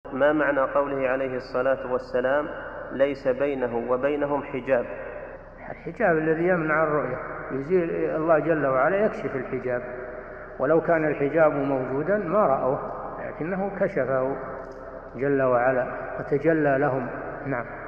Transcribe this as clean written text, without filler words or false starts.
ما معنى قوله عليه الصلاة والسلام ليس بينه وبينهم حجاب؟ الحجاب الذي يمنع الرؤية، يزيل الله جل وعلا يكشف الحجاب، ولو كان الحجاب موجودا ما رأوه، لكنه كشفه جل وعلا وتجلى لهم. نعم.